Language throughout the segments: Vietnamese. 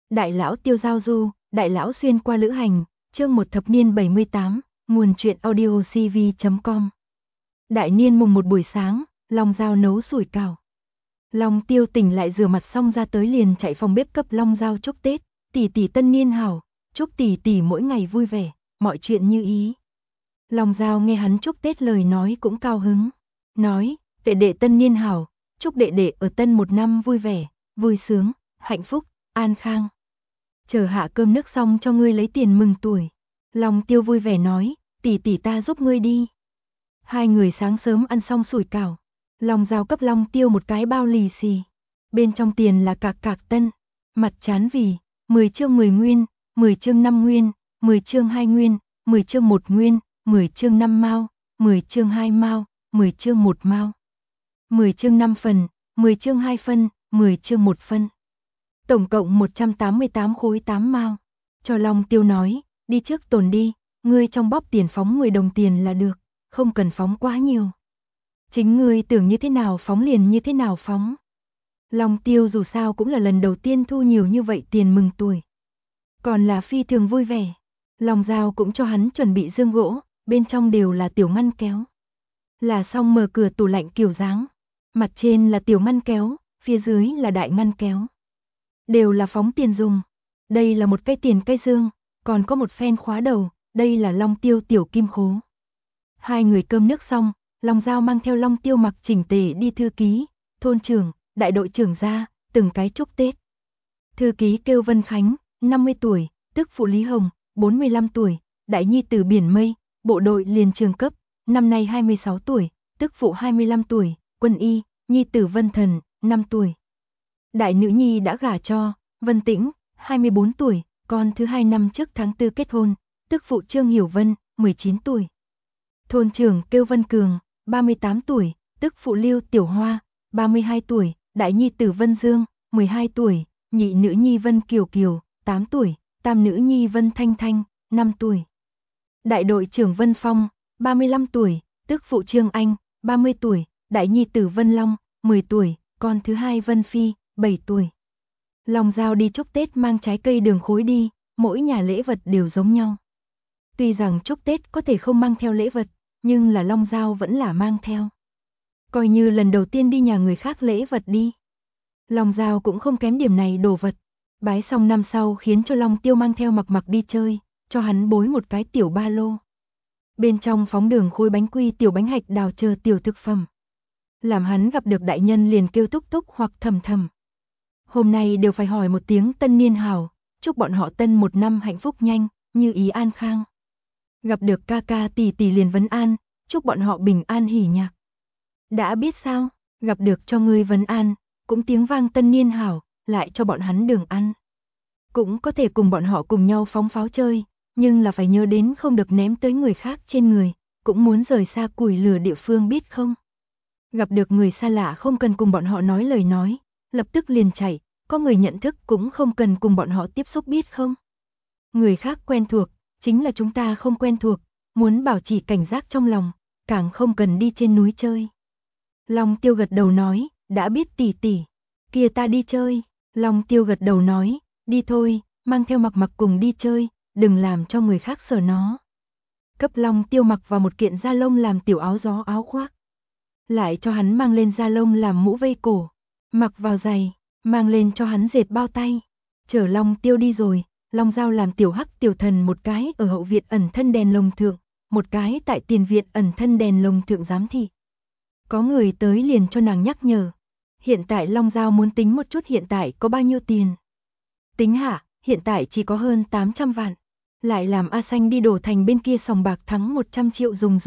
Đại lão Tiêu giao du, đại lão xuyên qua lữ hành, chương 1 thập niên 78, nguồn truyện audio cv.com. Đại niên mùng 1 buổi sáng, Long Giao nấu sủi cảo. Long Tiêu tỉnh lại rửa mặt xong ra tới liền chạy phòng bếp cấp Long Giao chúc Tết, tỷ tỷ tân niên hảo, chúc tỷ tỷ mỗi ngày vui vẻ, mọi chuyện như ý. Long Giao nghe hắn chúc Tết lời nói cũng cao hứng, nói, đệ đệ tân niên hảo, chúc đệ đệ ở tân một năm vui vẻ, vui sướng, hạnh phúc, an khang. Chờ hạ cơm nước xong cho ngươi lấy tiền mừng tuổi. Long Tiêu vui vẻ nói, tỷ tỷ ta giúp ngươi đi. Hai người sáng sớm ăn xong sủi cảo. Long Giao cấp Long Tiêu một cái bao lì xì. Bên trong tiền là cạc cạc tân, mặt chán vì, 10 chương 10 nguyên, 10 chương 5 nguyên, 10 chương 2 nguyên, 10 chương 1 nguyên, 10 chương 5 mao, 10 chương 2 mao, 10 chương 1 mao. 10 chương 5 phần, 10 chương 2 phân, 10 chương 1 phân. Tổng cộng 188 khối 8 mao. Cho Long Tiêu nói, đi trước tồn đi, ngươi trong bóp tiền phóng 10 đồng tiền là được, không cần phóng quá nhiều. Chính ngươi tưởng như thế nào phóng liền như thế nào phóng. Long Tiêu dù sao cũng là lần đầu tiên thu nhiều như vậy tiền mừng tuổi. Còn là phi thường vui vẻ. Long Giao cũng cho hắn chuẩn bị dương gỗ, bên trong đều là tiểu ngăn kéo. Là xong mở cửa tủ lạnh kiểu dáng. Mặt trên là tiểu ngăn kéo, phía dưới là đại ngăn kéo. Đều là phóng tiền dùng. Đây là một cái tiền cái dương, còn có một phen khóa đầu, đây là Long Tiêu tiểu kim khố. Hai người cơm nước xong, Long Giao mang theo Long Tiêu mặc chỉnh tề đi thư ký, thôn trưởng, đại đội trưởng ra, từng cái chúc Tết. Thư ký kêu Vân Khánh, 50 tuổi, tức phụ Lý Hồng, 45 tuổi, đại nhi tử Biển Mây, bộ đội liền trường cấp, năm nay 26 tuổi, tức phụ 25 tuổi, quân y, nhi tử Vân Thần, 5 tuổi. Đại nữ nhi đã gả cho, Vân Tĩnh, 24 tuổi, con thứ 2 năm trước tháng 4 kết hôn, tức phụ Trương Hiểu Vân, 19 tuổi. Thôn trưởng kêu Vân Cường, 38 tuổi, tức phụ Lưu Tiểu Hoa, 32 tuổi, đại nhi tử Vân Dương, 12 tuổi, nhị nữ nhi Vân Kiều Kiều, 8 tuổi, tam nữ nhi Vân Thanh Thanh, 5 tuổi. Đại đội trưởng Vân Phong, 35 tuổi, tức phụ Trương Anh, 30 tuổi, đại nhi tử Vân Long, 10 tuổi, con thứ 2 Vân Phi, 7 tuổi. Long Giao đi chúc Tết mang trái cây đường khối đi, mỗi nhà lễ vật đều giống nhau. Tuy rằng chúc Tết có thể không mang theo lễ vật, nhưng là Long Giao vẫn là mang theo. Coi như lần đầu tiên đi nhà người khác lễ vật đi. Long Giao cũng không kém điểm này đồ vật. Bái xong năm sau khiến cho Long Tiêu mang theo mặc đi chơi, cho hắn bối một cái tiểu ba lô. Bên trong phóng đường khối bánh quy tiểu bánh hạch đào chờ tiểu thực phẩm. Làm hắn gặp được đại nhân liền kêu túc túc hoặc thầm thầm. Hôm nay đều phải hỏi một tiếng tân niên hảo, chúc bọn họ tân một năm hạnh phúc nhanh, như ý an khang. Gặp được ca ca tỷ tỷ liền vấn an, chúc bọn họ bình an hỉ nhạc. Đã biết sao, gặp được cho ngươi vấn an, cũng tiếng vang tân niên hảo, lại cho bọn hắn đường ăn. Cũng có thể cùng bọn họ cùng nhau phóng pháo chơi, nhưng là phải nhớ đến không được ném tới người khác trên người, cũng muốn rời xa củi lửa địa phương biết không. Gặp được người xa lạ không cần cùng bọn họ nói lời nói, lập tức liền chạy, có người nhận thức cũng không cần cùng bọn họ tiếp xúc biết không. Người khác quen thuộc, chính là chúng ta không quen thuộc, muốn bảo trì cảnh giác trong lòng, càng không cần đi trên núi chơi. Long Tiêu gật đầu nói, đã biết tỷ tỷ, kia ta đi chơi. Long Tiêu gật đầu nói, đi thôi, mang theo mặc cùng đi chơi, đừng làm cho người khác sờ nó. Cấp Long Tiêu mặc vào một kiện da lông làm tiểu áo gió áo khoác. Lại cho hắn mang lên da lông làm mũ vây cổ, mặc vào giày, mang lên cho hắn dệt bao tay. Chở Long Tiêu đi rồi, Long Giao làm tiểu hắc tiểu thần một cái ở hậu viện ẩn thân đèn lồng thượng, một cái tại tiền viện ẩn thân đèn lồng thượng giám thị. Có người tới liền cho nàng nhắc nhở. Hiện tại Long Giao muốn tính một chút hiện tại có bao nhiêu tiền. Tính hạ, hiện tại chỉ có hơn 800 vạn. Lại làm A Xanh đi đổ thành bên kia sòng bạc thắng 100 triệu dùng.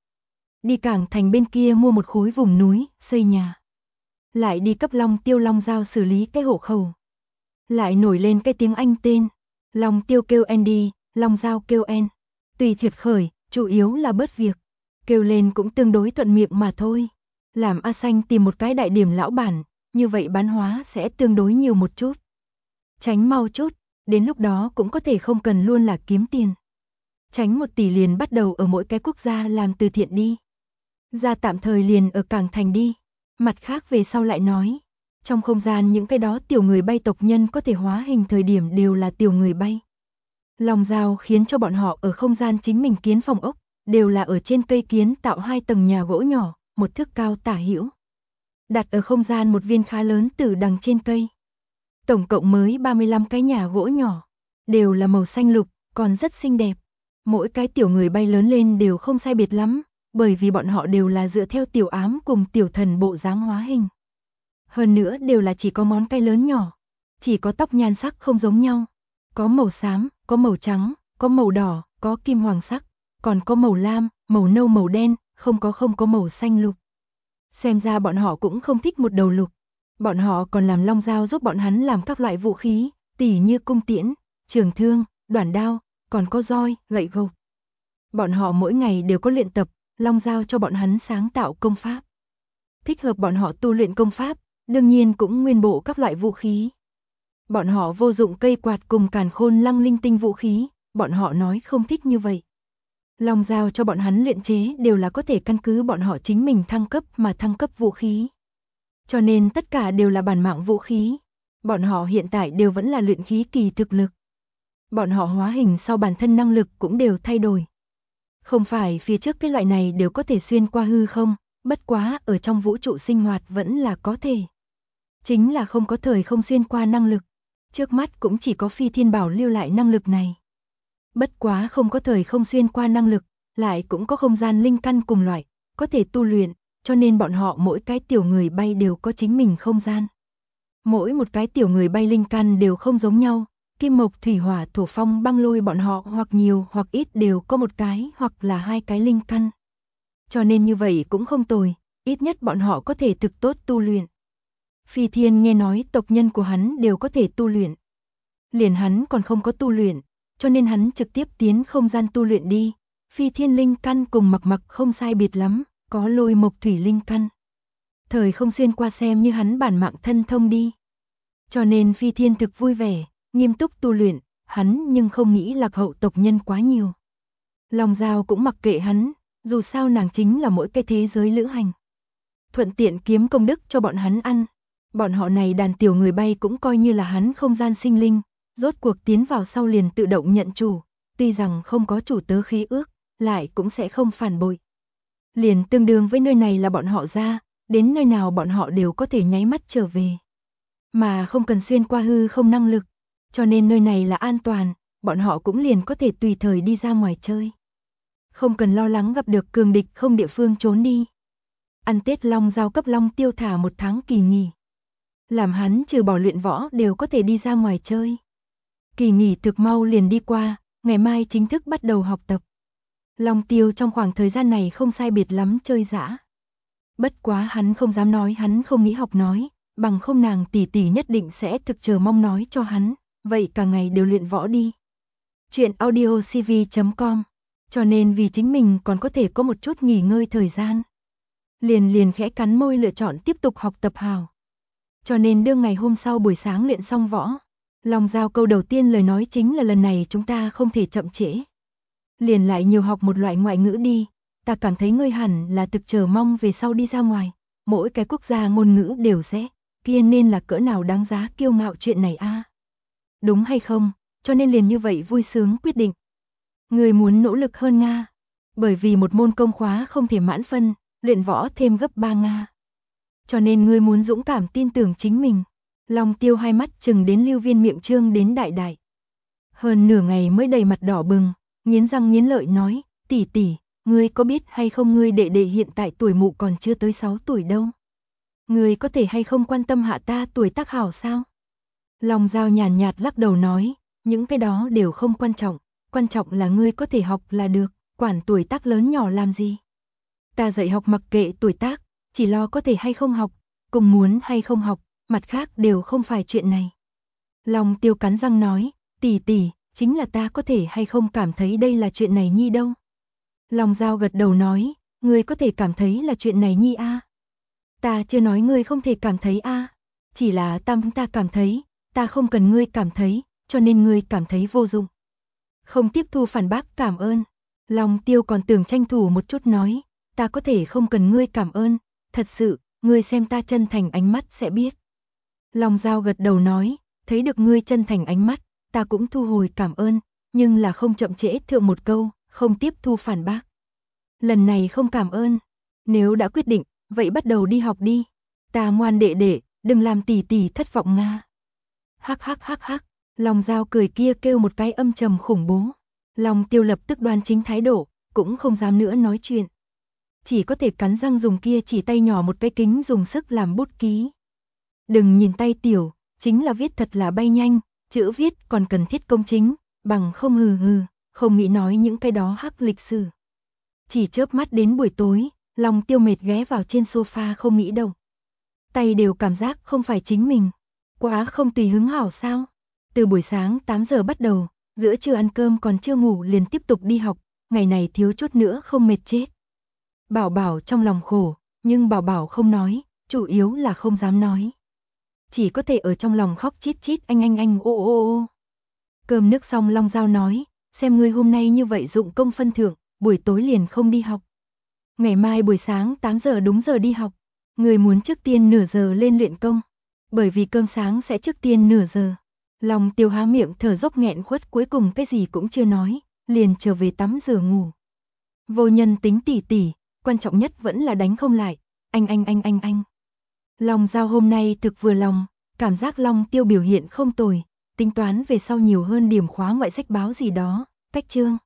Đi cảng thành bên kia mua một khối vùng núi, xây nhà. Lại đi cấp Long Tiêu Long Giao xử lý cái hộ khẩu. Lại nổi lên cái tiếng Anh tên. Long Tiêu kêu Andy, Long Giao kêu En. Tùy thiệt khởi, chủ yếu là bớt việc. Kêu lên cũng tương đối thuận miệng mà thôi. Làm A Xanh tìm một cái đại điểm lão bản, như vậy bán hóa sẽ tương đối nhiều một chút. Tránh mau chút, đến lúc đó cũng có thể không cần luôn là kiếm tiền. Tránh 1 tỷ liền bắt đầu ở mỗi cái quốc gia làm từ thiện đi. Ra tạm thời liền ở cảng thành đi, mặt khác về sau lại nói. Trong không gian những cái đó tiểu người bay tộc nhân có thể hóa hình thời điểm đều là tiểu người bay. Long Giao khiến cho bọn họ ở không gian chính mình kiến phòng ốc, đều là ở trên cây kiến tạo 2 tầng nhà gỗ nhỏ, 1 thước cao tả hữu. Đặt ở không gian một viên khá lớn tử đằng trên cây. Tổng cộng mới 35 cái nhà gỗ nhỏ, đều là màu xanh lục, còn rất xinh đẹp. Mỗi cái tiểu người bay lớn lên đều không sai biệt lắm, bởi vì bọn họ đều là dựa theo tiểu ám cùng tiểu thần bộ dáng hóa hình. Hơn nữa đều là chỉ có món cây lớn nhỏ, chỉ có tóc nhan sắc không giống nhau. Có màu xám, có màu trắng, có màu đỏ, có kim hoàng sắc, còn có màu lam, màu nâu màu đen, không có màu xanh lục. Xem ra bọn họ cũng không thích một đầu lục. Bọn họ còn làm Long Giao giúp bọn hắn làm các loại vũ khí, tỉ như cung tiễn, trường thương, đoản đao, còn có roi, gậy gộc. Bọn họ mỗi ngày đều có luyện tập, Long Giao cho bọn hắn sáng tạo công pháp. Thích hợp bọn họ tu luyện công pháp, đương nhiên cũng nguyên bộ các loại vũ khí. Bọn họ vô dụng cây quạt cùng càn khôn lăng linh tinh vũ khí, bọn họ nói không thích như vậy. Long Giao cho bọn hắn luyện chế đều là có thể căn cứ bọn họ chính mình thăng cấp mà thăng cấp vũ khí. Cho nên tất cả đều là bản mạng vũ khí. Bọn họ hiện tại đều vẫn là luyện khí kỳ thực lực. Bọn họ hóa hình sau bản thân năng lực cũng đều thay đổi. Không phải phía trước cái loại này đều có thể xuyên qua hư không, bất quá ở trong vũ trụ sinh hoạt vẫn là có thể. Chính là không có thời không xuyên qua năng lực. Trước mắt cũng chỉ có Phi Thiên Bảo lưu lại năng lực này. Bất quá không có thời không xuyên qua năng lực, lại cũng có không gian linh căn cùng loại, có thể tu luyện, cho nên bọn họ mỗi cái tiểu người bay đều có chính mình không gian. Mỗi một cái tiểu người bay linh căn đều không giống nhau, kim mộc thủy hỏa thổ phong băng lôi bọn họ hoặc nhiều hoặc ít đều có một cái hoặc là 2 cái linh căn. Cho nên như vậy cũng không tồi, ít nhất bọn họ có thể thực tốt tu luyện. Phi Thiên nghe nói tộc nhân của hắn đều có thể tu luyện. Liền hắn còn không có tu luyện, cho nên hắn trực tiếp tiến không gian tu luyện đi. Phi Thiên linh căn cùng Mặc Mặc không sai biệt lắm, có lôi mộc thủy linh căn. Thời không xuyên qua xem như hắn bản mạng thân thông đi. Cho nên Phi Thiên thực vui vẻ, nghiêm túc tu luyện, hắn nhưng không nghĩ lạc hậu tộc nhân quá nhiều. Long Giao cũng mặc kệ hắn, dù sao nàng chính là mỗi cái thế giới lữ hành. Thuận tiện kiếm công đức cho bọn hắn ăn. Bọn họ này đàn tiểu người bay cũng coi như là hắn không gian sinh linh, rốt cuộc tiến vào sau liền tự động nhận chủ, tuy rằng không có chủ tớ khí ước, lại cũng sẽ không phản bội. Liền tương đương với nơi này là bọn họ ra, đến nơi nào bọn họ đều có thể nháy mắt trở về. Mà không cần xuyên qua hư không năng lực, cho nên nơi này là an toàn, bọn họ cũng liền có thể tùy thời đi ra ngoài chơi. Không cần lo lắng gặp được cường địch không địa phương trốn đi. Ăn Tết Long Giao cấp Long Tiêu thả 1 tháng kỳ nghỉ. Làm hắn trừ bỏ luyện võ đều có thể đi ra ngoài chơi. Kỳ nghỉ thực mau liền đi qua, ngày mai chính thức bắt đầu học tập. Long Tiêu trong khoảng thời gian này không sai biệt lắm chơi dã. Bất quá hắn không dám nói hắn không nghĩ học nói, bằng không nàng tỷ tỷ nhất định sẽ thực chờ mong nói cho hắn, vậy cả ngày đều luyện võ đi. Chuyện audiocv.com, cho nên vì chính mình còn có thể có một chút nghỉ ngơi thời gian. Liền khẽ cắn môi lựa chọn tiếp tục học tập hào. Cho nên đương ngày hôm sau buổi sáng luyện xong võ, Long Giao câu đầu tiên lời nói chính là lần này chúng ta không thể chậm trễ. Liền lại nhiều học một loại ngoại ngữ đi, ta cảm thấy ngươi hẳn là thực chờ mong về sau đi ra ngoài, mỗi cái quốc gia ngôn ngữ đều sẽ, kia nên là cỡ nào đáng giá kiêu ngạo chuyện này a. Đúng hay không, cho nên liền như vậy vui sướng quyết định. Ngươi muốn nỗ lực hơn Nga, bởi vì một môn công khóa không thể mãn phân, luyện võ thêm gấp 3 Nga. Cho nên ngươi muốn dũng cảm tin tưởng chính mình. Long Tiêu hai mắt chừng đến Lưu Viên miệng trương đến đại đại. Hơn nửa ngày mới đầy mặt đỏ bừng, nghiến răng nghiến lợi nói, tỷ tỷ, ngươi có biết hay không ngươi đệ đệ hiện tại tuổi mụ còn chưa tới 6 tuổi đâu. Ngươi có thể hay không quan tâm hạ ta tuổi tác hảo sao? Long Giao nhàn nhạt lắc đầu nói, những cái đó đều không quan trọng là ngươi có thể học là được, quản tuổi tác lớn nhỏ làm gì. Ta dạy học mặc kệ tuổi tác, chỉ lo có thể hay không học, cùng muốn hay không học, mặt khác đều không phải chuyện này. Long Tiêu cắn răng nói, tỷ tỷ, chính là ta có thể hay không cảm thấy đây là chuyện này nhi đâu. Long Giao gật đầu nói, ngươi có thể cảm thấy là chuyện này nhi a. Ta chưa nói ngươi không thể cảm thấy a, chỉ là ta cảm thấy, ta không cần ngươi cảm thấy, cho nên ngươi cảm thấy vô dụng. Không tiếp thu phản bác cảm ơn. Long Tiêu còn tưởng tranh thủ một chút nói, ta có thể không cần ngươi cảm ơn, thật sự, ngươi xem ta chân thành ánh mắt sẽ biết. Long Giao gật đầu nói, thấy được ngươi chân thành ánh mắt, ta cũng thu hồi cảm ơn, nhưng là không chậm trễ thượng một câu, không tiếp thu phản bác. Lần này không cảm ơn, nếu đã quyết định, vậy bắt đầu đi học đi. Ta ngoan đệ đệ, đừng làm tỷ tỷ thất vọng nga. Hắc hắc hắc hắc, Long Giao cười kia kêu một cái âm trầm khủng bố. Long Tiêu lập tức đoan chính thái độ, cũng không dám nữa nói chuyện. Chỉ có thể cắn răng dùng kia chỉ tay nhỏ một cái kính dùng sức làm bút ký. Đừng nhìn tay tiểu, chính là viết thật là bay nhanh, chữ viết còn cần thiết công chính, bằng không hừ hừ, không nghĩ nói những cái đó hắc lịch sử. Chỉ chớp mắt đến buổi tối, Long Tiêu mệt ghé vào trên sofa không nghĩ động. Tay đều cảm giác không phải chính mình. Quá không tùy hứng hảo sao? Từ buổi sáng 8 giờ bắt đầu, giữa trưa ăn cơm còn chưa ngủ liền tiếp tục đi học, ngày này thiếu chút nữa không mệt chết. Bảo Bảo trong lòng khổ, nhưng Bảo Bảo không nói, chủ yếu là không dám nói. Chỉ có thể ở trong lòng khóc chít chít anh ô ô ô. Cơm nước xong Long Giao nói, xem ngươi hôm nay như vậy dụng công phân thưởng, buổi tối liền không đi học. Ngày mai buổi sáng 8 giờ đúng giờ đi học, ngươi muốn trước tiên nửa giờ lên luyện công, bởi vì cơm sáng sẽ trước tiên nửa giờ. Long Tiêu há miệng thở dốc nghẹn khuất cuối cùng cái gì cũng chưa nói, liền trở về tắm rửa ngủ. Vô nhân tính tỉ tỉ, quan trọng nhất vẫn là đánh không lại, anh. Long Giao hôm nay thực vừa lòng, cảm giác Long Tiêu biểu hiện không tồi, tính toán về sau nhiều hơn điểm khóa ngoại sách báo gì đó, cách chương.